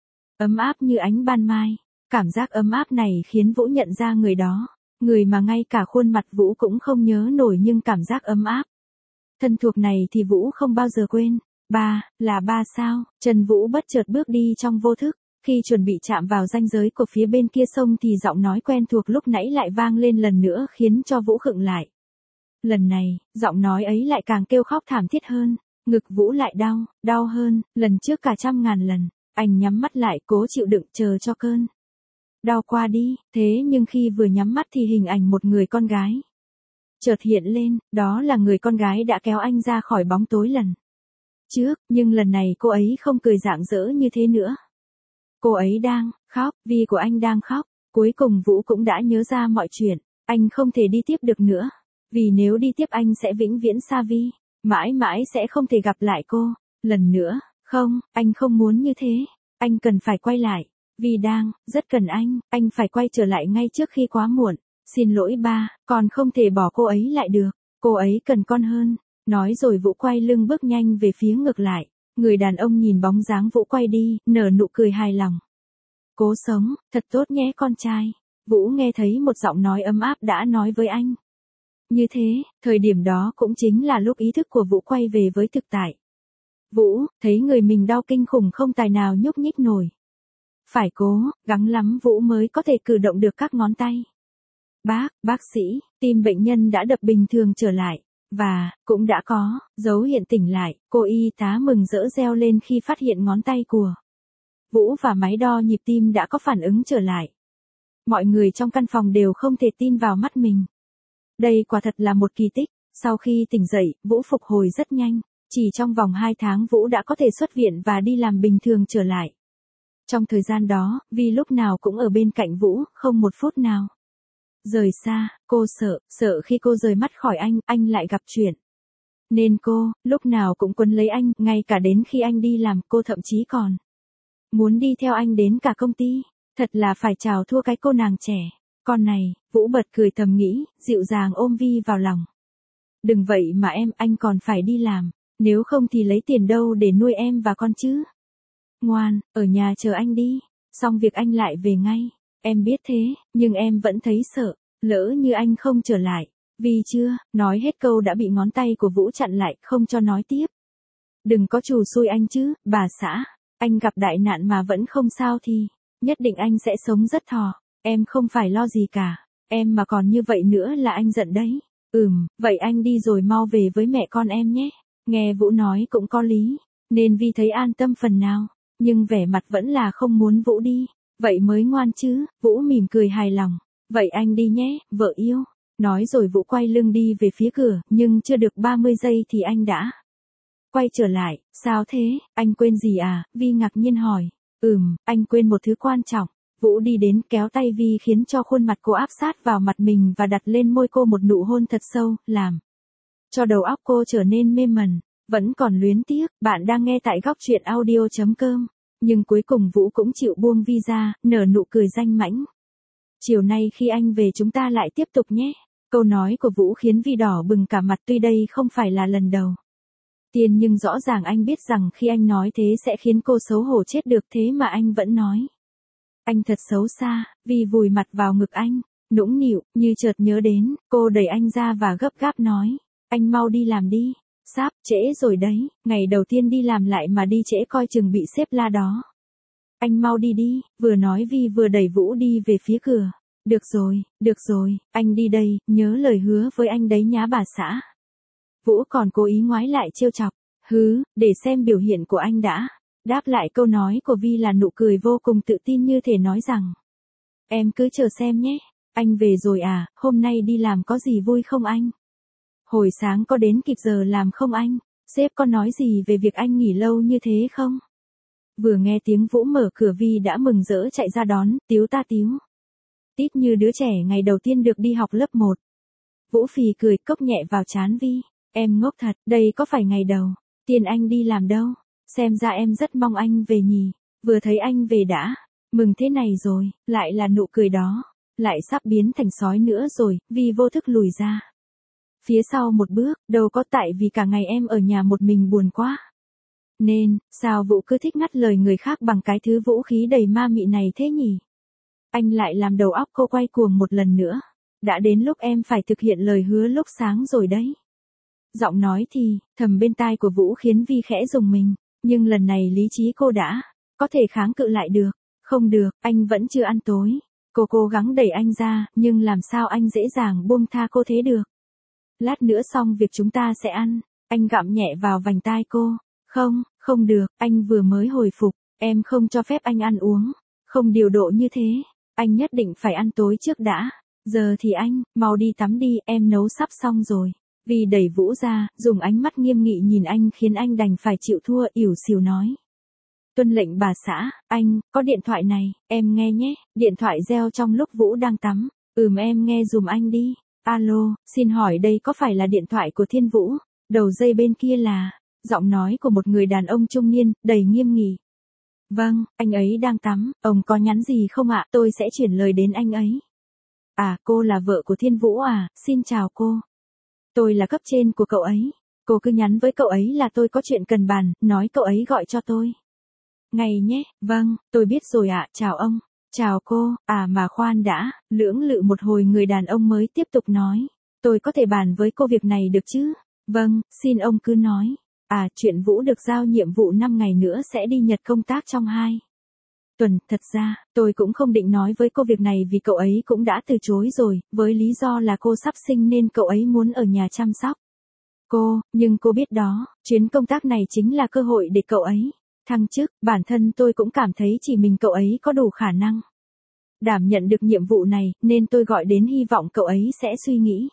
ấm áp như ánh ban mai. Cảm giác ấm áp này khiến Vũ nhận ra người đó, người mà ngay cả khuôn mặt Vũ cũng không nhớ nổi nhưng cảm giác ấm áp thân thuộc này thì Vũ không bao giờ quên. Là ba sao? Trần Vũ bất chợt bước đi trong vô thức. Khi chuẩn bị chạm vào ranh giới của phía bên kia sông thì giọng nói quen thuộc lúc nãy lại vang lên lần nữa khiến cho Vũ khựng lại. Lần này, giọng nói ấy lại càng kêu khóc thảm thiết hơn. Ngực Vũ lại đau hơn, lần trước cả 100.000 lần. Anh nhắm mắt lại cố chịu đựng chờ cho cơn đau qua đi. Thế nhưng khi vừa nhắm mắt thì hình ảnh một người con gái chợt hiện lên, đó là người con gái đã kéo anh ra khỏi bóng tối lần trước, nhưng lần này cô ấy không cười rạng rỡ như thế nữa. Cô ấy đang khóc, vì của anh đang khóc. Cuối cùng Vũ cũng đã nhớ ra mọi chuyện, anh không thể đi tiếp được nữa, vì nếu đi tiếp anh sẽ vĩnh viễn xa Vi, mãi mãi sẽ không thể gặp lại cô lần nữa. Không, anh không muốn như thế, anh cần phải quay lại, vì đang rất cần anh phải quay trở lại ngay trước khi quá muộn. Xin lỗi ba, con không thể bỏ cô ấy lại được, cô ấy cần con hơn. Nói rồi Vũ quay lưng bước nhanh về phía ngược lại. Người đàn ông nhìn bóng dáng Vũ quay đi, nở nụ cười hài lòng. Cố sống, thật tốt nhé con trai. Vũ nghe thấy một giọng nói ấm áp đã nói với anh. Như thế, thời điểm đó cũng chính là lúc ý thức của Vũ quay về với thực tại. Vũ thấy người mình đau kinh khủng không tài nào nhúc nhích nổi. Phải cố, gắng lắm Vũ mới có thể cử động được các ngón tay. Bác sĩ, tim bệnh nhân đã đập bình thường trở lại. Và, cũng đã có, dấu hiện tỉnh lại, cô y tá mừng rỡ reo lên khi phát hiện ngón tay của Vũ và máy đo nhịp tim đã có phản ứng trở lại. Mọi người trong căn phòng đều không thể tin vào mắt mình. Đây quả thật là một kỳ tích. Sau khi tỉnh dậy, Vũ phục hồi rất nhanh. Chỉ trong vòng 2 tháng Vũ đã có thể xuất viện và đi làm bình thường trở lại. Trong thời gian đó, Vi lúc nào cũng ở bên cạnh Vũ, không một phút nào rời xa. Cô sợ khi cô rời mắt khỏi anh lại gặp chuyện. Nên cô, lúc nào cũng quấn lấy anh, ngay cả đến khi anh đi làm, cô thậm chí còn muốn đi theo anh đến cả công ty. Thật là phải chào thua cái cô nàng trẻ. Con này, Vũ bật cười thầm nghĩ, dịu dàng ôm Vi vào lòng. Đừng vậy mà anh còn phải đi làm. Nếu không thì lấy tiền đâu để nuôi em và con chứ. Ngoan, ở nhà chờ anh đi. Xong việc anh lại về ngay. Em biết thế, nhưng em vẫn thấy sợ. Lỡ như anh không trở lại. Vi chưa, nói hết câu đã bị ngón tay của Vũ chặn lại, không cho nói tiếp. Đừng có trù xui anh chứ, bà xã. Anh gặp đại nạn mà vẫn không sao thì nhất định anh sẽ sống rất thọ. Em không phải lo gì cả. Em mà còn như vậy nữa là anh giận đấy. Vậy anh đi rồi mau về với mẹ con em nhé. Nghe Vũ nói cũng có lý, nên Vi thấy an tâm phần nào, nhưng vẻ mặt vẫn là không muốn Vũ đi. Vậy mới ngoan chứ, Vũ mỉm cười hài lòng. Vậy anh đi nhé, vợ yêu. Nói rồi Vũ quay lưng đi về phía cửa, nhưng chưa được 30 giây thì anh đã quay trở lại. Sao thế, anh quên gì à? Vi ngạc nhiên hỏi. Anh quên một thứ quan trọng. Vũ đi đến kéo tay Vi khiến cho khuôn mặt cô áp sát vào mặt mình và đặt lên môi cô một nụ hôn thật sâu, làm cho đầu óc cô trở nên mê mẩn. Vẫn còn luyến tiếc, bạn đang nghe tại góc truyện audio.com. Nhưng cuối cùng Vũ cũng chịu buông Vi ra, nở nụ cười danh mãnh. Chiều nay khi anh về chúng ta lại tiếp tục nhé. Câu nói của Vũ khiến Vi đỏ bừng cả mặt, tuy đây không phải là lần đầu tiên nhưng rõ ràng anh biết rằng khi anh nói thế sẽ khiến cô xấu hổ chết được, thế mà anh vẫn nói. Anh thật xấu xa. Vi vùi mặt vào ngực anh, nũng nịu, như chợt nhớ đến, cô đẩy anh ra và gấp gáp nói. Anh mau đi làm đi. Sắp trễ rồi đấy, ngày đầu tiên đi làm lại mà đi trễ coi chừng bị sếp la đó. Anh mau đi đi, vừa nói Vi vừa đẩy Vũ đi về phía cửa. Được rồi, anh đi đây, nhớ lời hứa với anh đấy nhá bà xã. Vũ còn cố ý ngoái lại trêu chọc. Để xem biểu hiện của anh đã. Đáp lại câu nói của Vi là nụ cười vô cùng tự tin, như thể nói rằng. Em cứ chờ xem nhé. Anh về rồi à, hôm nay đi làm có gì vui không anh? Hồi sáng có đến kịp giờ làm không anh? Sếp có nói gì về việc anh nghỉ lâu như thế không? Vừa nghe tiếng Vũ mở cửa Vi đã mừng rỡ chạy ra đón, tíu ta tíu tít như đứa trẻ ngày đầu tiên được đi học lớp 1. Vũ phì cười cốc nhẹ vào trán Vi. Em ngốc thật, đây có phải ngày đầu tiên anh đi làm đâu. Xem ra em rất mong anh về nhỉ. Vừa thấy anh về đã mừng thế này rồi, lại là nụ cười đó. Lại sắp biến thành sói nữa rồi. Vi vô thức lùi ra phía sau một bước. Đâu có, tại vì cả ngày em ở nhà một mình buồn quá. Nên, sao Vũ cứ thích ngắt lời người khác bằng cái thứ vũ khí đầy ma mị này thế nhỉ? Anh lại làm đầu óc cô quay cuồng một lần nữa. Đã đến lúc em phải thực hiện lời hứa lúc sáng rồi đấy. Giọng nói thì thầm bên tai của Vũ khiến Vi khẽ rùng mình. Nhưng lần này lý trí cô đã có thể kháng cự lại được. Không được, anh vẫn chưa ăn tối. Cô cố gắng đẩy anh ra, nhưng làm sao anh dễ dàng buông tha cô thế được. Lát nữa xong việc chúng ta sẽ ăn. Anh gặm nhẹ vào vành tai cô. Không được, anh vừa mới hồi phục. Em không cho phép anh ăn uống. Không điều độ như thế. Anh nhất định phải ăn tối trước đã. Giờ thì anh, mau đi tắm đi, em nấu sắp xong rồi. Vi đẩy Vũ ra, dùng ánh mắt nghiêm nghị nhìn anh khiến anh đành phải chịu thua, ỉu xìu nói. Tuân lệnh bà xã, anh, có điện thoại này, em nghe nhé. Điện thoại reo trong lúc Vũ đang tắm. Em nghe dùm anh đi. Alo, xin hỏi đây có phải là điện thoại của Thiên Vũ? Đầu dây bên kia là giọng nói của một người đàn ông trung niên, đầy nghiêm nghị. Vâng, anh ấy đang tắm, ông có nhắn gì không ạ? Tôi sẽ chuyển lời đến anh ấy. À, cô là vợ của Thiên Vũ à, xin chào cô. Tôi là cấp trên của cậu ấy. Cô cứ nhắn với cậu ấy là tôi có chuyện cần bàn, nói cậu ấy gọi cho tôi. Ngay nhé, vâng, tôi biết rồi ạ, chào ông. Chào cô, à mà khoan đã, lưỡng lự một hồi người đàn ông mới tiếp tục nói. Tôi có thể bàn với cô việc này được chứ? Vâng, xin ông cứ nói. À, chuyện Vũ được giao nhiệm vụ 5 ngày nữa sẽ đi Nhật công tác trong 2 Tuần, thật ra, tôi cũng không định nói với cô việc này vì cậu ấy cũng đã từ chối rồi, với lý do là cô sắp sinh nên cậu ấy muốn ở nhà chăm sóc cô, nhưng cô biết đó, chuyến công tác này chính là cơ hội để cậu ấy thăng chức, bản thân tôi cũng cảm thấy chỉ mình cậu ấy có đủ khả năng đảm nhận được nhiệm vụ này, nên tôi gọi đến hy vọng cậu ấy sẽ suy nghĩ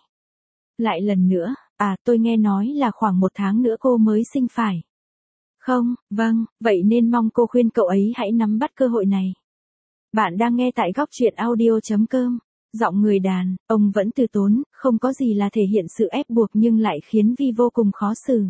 lại lần nữa. Tôi nghe nói là khoảng 1 tháng nữa cô mới sinh phải không? Vâng, vậy nên mong cô khuyên cậu ấy hãy nắm bắt cơ hội này. Bạn đang nghe tại góc truyện audio.com. Giọng người đàn, ông vẫn từ tốn, không có gì là thể hiện sự ép buộc nhưng lại khiến Vi vô cùng khó xử.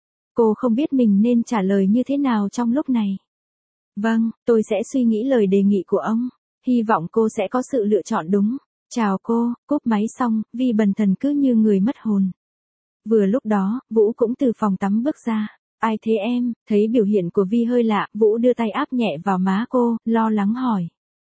Cô không biết mình nên trả lời như thế nào trong lúc này. Vâng, tôi sẽ suy nghĩ lời đề nghị của ông. Hy vọng cô sẽ có sự lựa chọn đúng. Chào cô, cúp máy xong, Vi bần thần cứ như người mất hồn. Vừa lúc đó, Vũ cũng từ phòng tắm bước ra. Ai thế em? Thấy biểu hiện của Vi hơi lạ, Vũ đưa tay áp nhẹ vào má cô, lo lắng hỏi.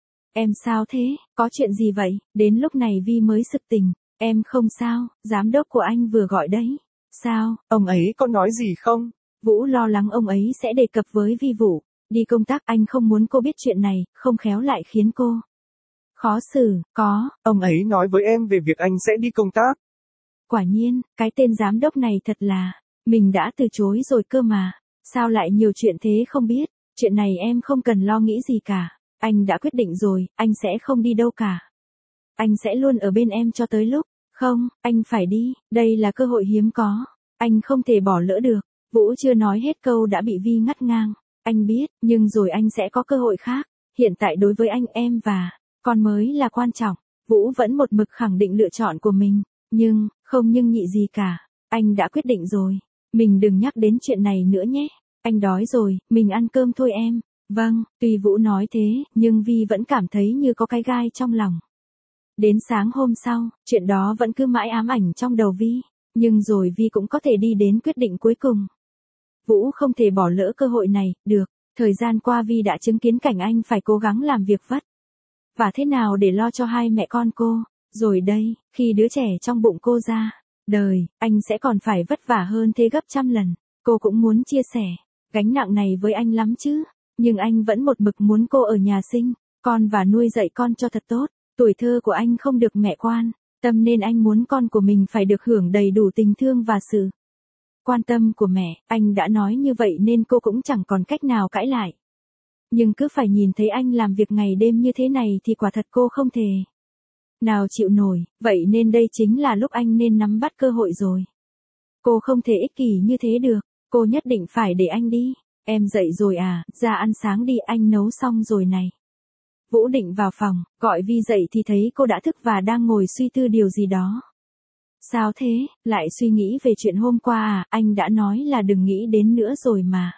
Em sao thế? Có chuyện gì vậy? Đến lúc này Vi mới sực tỉnh. Em không sao, giám đốc của anh vừa gọi đấy. Sao? Ông ấy có nói gì không? Vũ lo lắng ông ấy sẽ đề cập với Vi Vũ. Đi công tác anh không muốn cô biết chuyện này, không khéo lại khiến cô khó xử. Có, Ông ấy nói với em về việc anh sẽ đi công tác. Quả nhiên, cái tên giám đốc này thật là, mình đã từ chối rồi cơ mà. Sao lại nhiều chuyện thế không biết? Chuyện này em không cần lo nghĩ gì cả. Anh đã quyết định rồi, anh sẽ không đi đâu cả. Anh sẽ luôn ở bên em cho tới lúc. Không, anh phải đi, đây là cơ hội hiếm có. Anh không thể bỏ lỡ được. Vũ chưa nói hết câu đã bị Vi ngắt ngang. Anh biết, nhưng rồi anh sẽ có cơ hội khác. Hiện tại đối với anh em và con mới là quan trọng. Vũ vẫn một mực khẳng định lựa chọn của mình. Nhưng, không nhưng nhị gì cả. Anh đã quyết định rồi. Mình đừng nhắc đến chuyện này nữa nhé. Anh đói rồi, mình ăn cơm thôi em. Vâng, tuy Vũ nói thế, nhưng Vi vẫn cảm thấy như có cái gai trong lòng. Đến sáng hôm sau, chuyện đó vẫn cứ mãi ám ảnh trong đầu Vi. Nhưng rồi Vi cũng có thể đi đến quyết định cuối cùng. Vũ không thể bỏ lỡ cơ hội này, được. Thời gian qua Vi đã chứng kiến cảnh anh phải cố gắng làm việc vất và thế nào để lo cho hai mẹ con cô. Rồi đây, khi đứa trẻ trong bụng cô ra đời, anh sẽ còn phải vất vả hơn thế gấp trăm lần. Cô cũng muốn chia sẻ gánh nặng này với anh lắm chứ. Nhưng anh vẫn một mực muốn cô ở nhà sinh con và nuôi dạy con cho thật tốt. Tuổi thơ của anh không được mẹ quan tâm nên anh muốn con của mình phải được hưởng đầy đủ tình thương và sự quan tâm của mẹ. Anh đã nói như vậy nên cô cũng chẳng còn cách nào cãi lại. Nhưng cứ phải nhìn thấy anh làm việc ngày đêm như thế này thì quả thật cô không thể nào chịu nổi, vậy nên đây chính là lúc anh nên nắm bắt cơ hội rồi. Cô không thể ích kỷ như thế được, cô nhất định phải để anh đi. Em dậy rồi à, ra ăn sáng đi, anh nấu xong rồi này. Vũ định vào phòng, gọi Vi dậy thì thấy cô đã thức và đang ngồi suy tư điều gì đó. Sao thế, lại suy nghĩ về chuyện hôm qua à, anh đã nói là đừng nghĩ đến nữa rồi mà.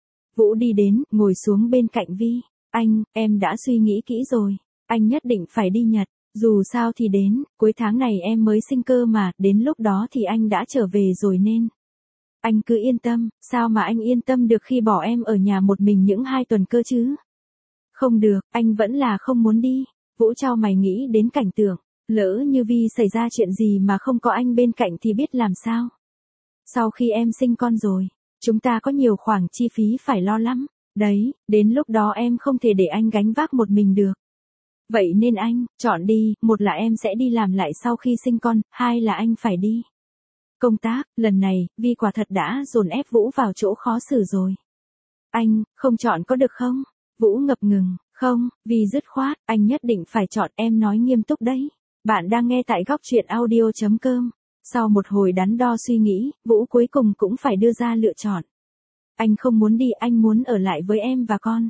Vũ đi đến, ngồi xuống bên cạnh Vi. Anh, em đã suy nghĩ kỹ rồi, anh nhất định phải đi Nhật. Dù sao thì đến, cuối tháng này em mới sinh cơ mà, đến lúc đó thì anh đã trở về rồi nên. Anh cứ yên tâm, sao mà anh yên tâm được khi bỏ em ở nhà một mình những 2 tuần cơ chứ? Không được, anh vẫn là không muốn đi. Vũ chau mày nghĩ đến cảnh tượng, lỡ như Vi xảy ra chuyện gì mà không có anh bên cạnh thì biết làm sao? Sau khi em sinh con rồi, chúng ta có nhiều khoản chi phí phải lo lắm. Đấy, đến lúc đó em không thể để anh gánh vác một mình được. Vậy nên anh, chọn đi, một là em sẽ đi làm lại sau khi sinh con, hai là anh phải đi công tác. Lần này, Vi quả thật đã dồn ép Vũ vào chỗ khó xử rồi. Anh, không chọn có được không? Vũ ngập ngừng, không, Vi dứt khoát, anh nhất định phải chọn, em nói nghiêm túc đấy. Bạn đang nghe tại góc truyện audio.com. Sau một hồi đắn đo suy nghĩ, Vũ cuối cùng cũng phải đưa ra lựa chọn. Anh không muốn đi, anh muốn ở lại với em và con.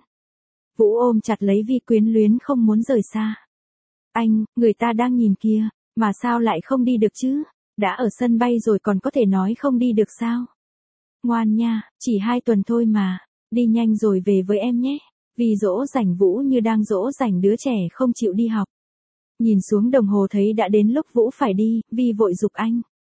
Vũ ôm chặt lấy Vi quyến luyến không muốn rời xa. Anh, người ta đang nhìn kia, mà sao lại không đi được chứ? Đã ở sân bay rồi còn có thể nói không đi được sao? Ngoan nha, chỉ 2 tuần thôi mà, đi nhanh rồi về với em nhé. Vi dỗ dành Vũ như đang dỗ dành đứa trẻ không chịu đi học. Nhìn xuống đồng hồ thấy đã đến lúc Vũ phải đi, Vi vội giục anh.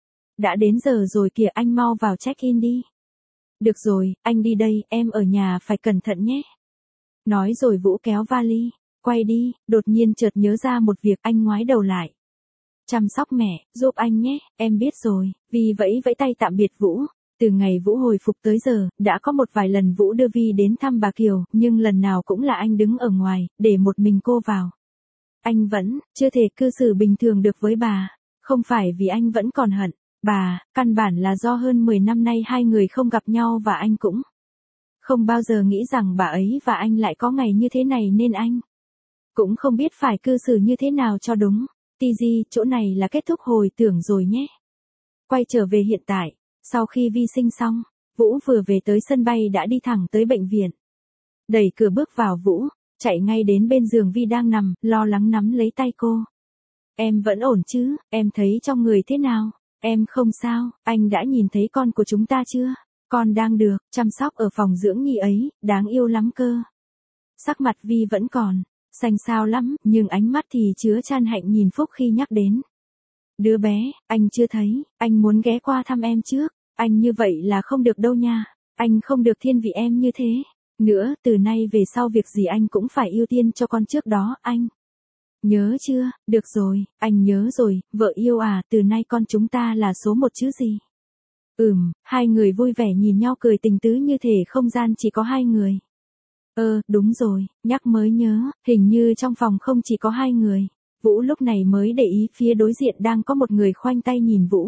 Đã đến giờ rồi kìa, anh mau vào check-in đi. Được rồi, anh đi đây, em ở nhà phải cẩn thận nhé. Nói rồi Vũ kéo vali, quay đi, đột nhiên chợt nhớ ra một việc, anh ngoái đầu lại. Chăm sóc mẹ, giúp anh nhé, em biết rồi. Vi vẫy vẫy tay tạm biệt Vũ, Từ ngày Vũ hồi phục tới giờ, đã có một vài lần Vũ đưa Vi đến thăm bà Kiều, nhưng lần nào cũng là anh đứng ở ngoài, để một mình cô vào. Anh vẫn chưa thể cư xử bình thường được với bà, không phải vì anh vẫn còn hận bà, căn bản là do hơn 10 năm nay hai người không gặp nhau và anh cũng không bao giờ nghĩ rằng bà ấy và anh lại có ngày như thế này nên anh cũng không biết phải cư xử như thế nào cho đúng. TG, chỗ này là kết thúc hồi tưởng rồi nhé. Quay trở về hiện tại, sau khi Vi sinh xong, Vũ vừa về tới sân bay đã đi thẳng tới bệnh viện. Đẩy cửa bước vào Vũ, chạy ngay đến bên giường Vi đang nằm, lo lắng nắm lấy tay cô. Em vẫn ổn chứ, em thấy trong người thế nào? Em không sao, anh đã nhìn thấy con của chúng ta chưa? Con đang được chăm sóc ở phòng dưỡng nhi ấy, đáng yêu lắm cơ. Sắc mặt Vi vẫn còn xanh xao lắm, nhưng ánh mắt thì chứa chan hạnh nhìn Phúc khi nhắc đến đứa bé. Anh chưa thấy, anh muốn ghé qua thăm em trước. Anh như vậy là không được đâu nha. Anh không được thiên vị em như thế nữa, từ nay về sau việc gì anh cũng phải ưu tiên cho con trước đó, anh nhớ chưa? Được rồi, anh nhớ rồi, vợ yêu à, từ nay con chúng ta là số một chứ gì. Hai người vui vẻ nhìn nhau cười tình tứ như thể không gian chỉ có hai người. Đúng rồi, nhắc mới nhớ, hình như trong phòng không chỉ có hai người. Vũ lúc này mới để ý phía đối diện đang có một người khoanh tay nhìn Vũ.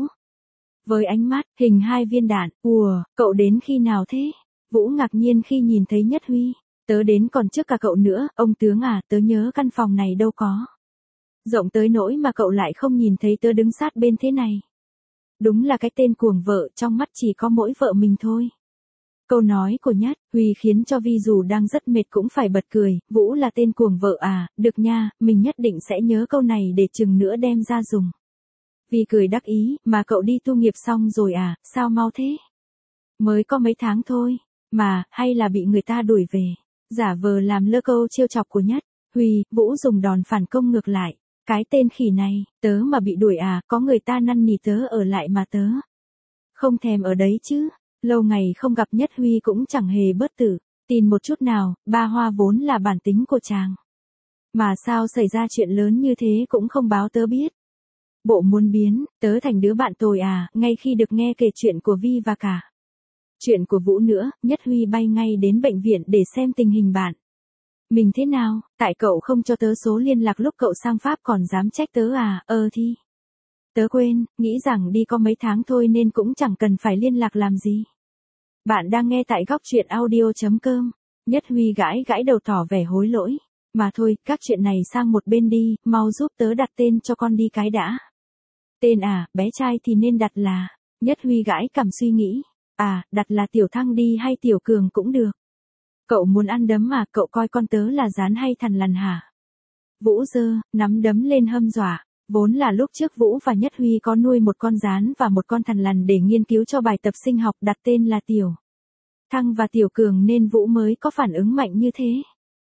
Với ánh mắt, hình hai viên đạn, cậu đến khi nào thế? Vũ ngạc nhiên khi nhìn thấy Nhất Huy. Tớ đến còn trước cả cậu nữa, ông tướng à, tớ nhớ căn phòng này đâu có rộng tới nỗi mà cậu lại không nhìn thấy tớ đứng sát bên thế này. Đúng là cái tên cuồng vợ, trong mắt chỉ có mỗi vợ mình thôi. Câu nói của Nhất Huy khiến cho Vi dù đang rất mệt cũng phải bật cười. Vũ là tên cuồng vợ à, được nha, mình nhất định sẽ nhớ câu này để chừng nữa đem ra dùng. Vi cười đắc ý, mà cậu đi tu nghiệp xong rồi à, sao mau thế? Mới có mấy tháng thôi, mà, hay là bị người ta đuổi về. Giả vờ làm lơ câu trêu chọc của Nhất Huy, Vũ dùng đòn phản công ngược lại. Cái tên khỉ này, tớ mà bị đuổi à, có người ta năn nỉ tớ ở lại mà tớ không thèm ở đấy chứ. Lâu ngày không gặp Nhất Huy cũng chẳng hề bớt tử tin một chút nào, ba hoa vốn là bản tính của chàng. Mà sao xảy ra chuyện lớn như thế cũng không báo tớ biết. Bộ muốn biến tớ thành đứa bạn tồi à, ngay khi được nghe kể chuyện của Vi và cả chuyện của Vũ nữa. Nhất Huy bay ngay đến bệnh viện để xem tình hình bạn mình thế nào. Tại cậu không cho tớ số liên lạc lúc cậu sang Pháp còn dám trách tớ à? Thì tớ quên, nghĩ rằng đi có mấy tháng thôi nên cũng chẳng cần phải liên lạc làm gì. Bạn đang nghe tại góc truyện audio.com. Nhất Huy gãi gãi đầu tỏ vẻ hối lỗi. Mà thôi, các chuyện này sang một bên đi, mau giúp tớ đặt tên cho con đi cái đã. Tên à, bé trai thì nên đặt là. Nhất Huy gãi cảm suy nghĩ. Đặt là Tiểu Thăng đi hay Tiểu Cường cũng được. Cậu muốn ăn đấm mà, cậu coi con tớ là rán hay thằn lằn hả? Vũ giơ nắm đấm lên hâm dọa. Vốn là lúc trước Vũ và Nhất Huy có nuôi một con rán và một con thằn lằn để nghiên cứu cho bài tập sinh học, đặt tên là Tiểu Thăng và Tiểu Cường nên Vũ mới có phản ứng mạnh như thế.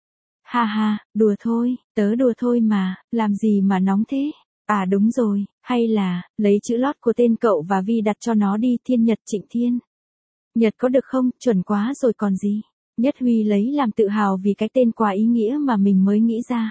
Ha ha, đùa thôi, tớ đùa thôi mà, làm gì mà nóng thế? Đúng rồi, hay là lấy chữ lót của tên cậu và Vi đặt cho nó đi, Thiên Nhật Trịnh Thiên Nhật có được không? Chuẩn quá rồi còn gì. Nhất Huy lấy làm tự hào vì cái tên quá ý nghĩa mà mình mới nghĩ ra.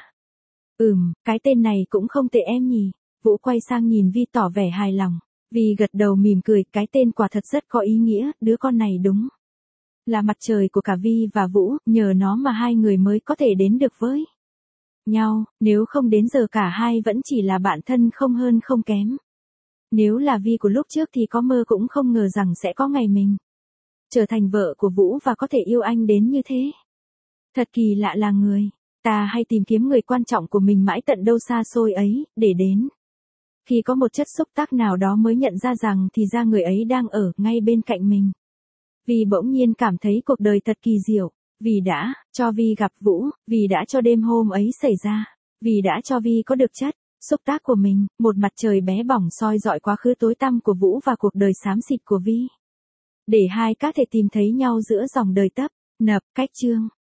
Cái tên này cũng không tệ em nhỉ. Vũ quay sang nhìn Vi tỏ vẻ hài lòng. Vi gật đầu mỉm cười, cái tên quả thật rất có ý nghĩa, đứa con này đúng là mặt trời của cả Vi và Vũ, nhờ nó mà hai người mới có thể đến được với nhau, nếu không đến giờ cả hai vẫn chỉ là bạn thân không hơn không kém. Nếu là Vi của lúc trước thì có mơ cũng không ngờ rằng sẽ có ngày mình trở thành vợ của Vũ và có thể yêu anh đến như thế. Thật kỳ lạ là người ta hay tìm kiếm người quan trọng của mình mãi tận đâu xa xôi ấy, để đến khi có một chất xúc tác nào đó mới nhận ra rằng thì ra người ấy đang ở ngay bên cạnh mình. Vì bỗng nhiên cảm thấy cuộc đời thật kỳ diệu, vì đã cho Vi gặp Vũ, vì đã cho đêm hôm ấy xảy ra, vì đã cho Vi có được chất xúc tác của mình, một mặt trời bé bỏng soi rọi quá khứ tối tăm của Vũ và cuộc đời xám xịt của Vi. Để hai cá thể tìm thấy nhau giữa dòng đời tấp nập cách chương.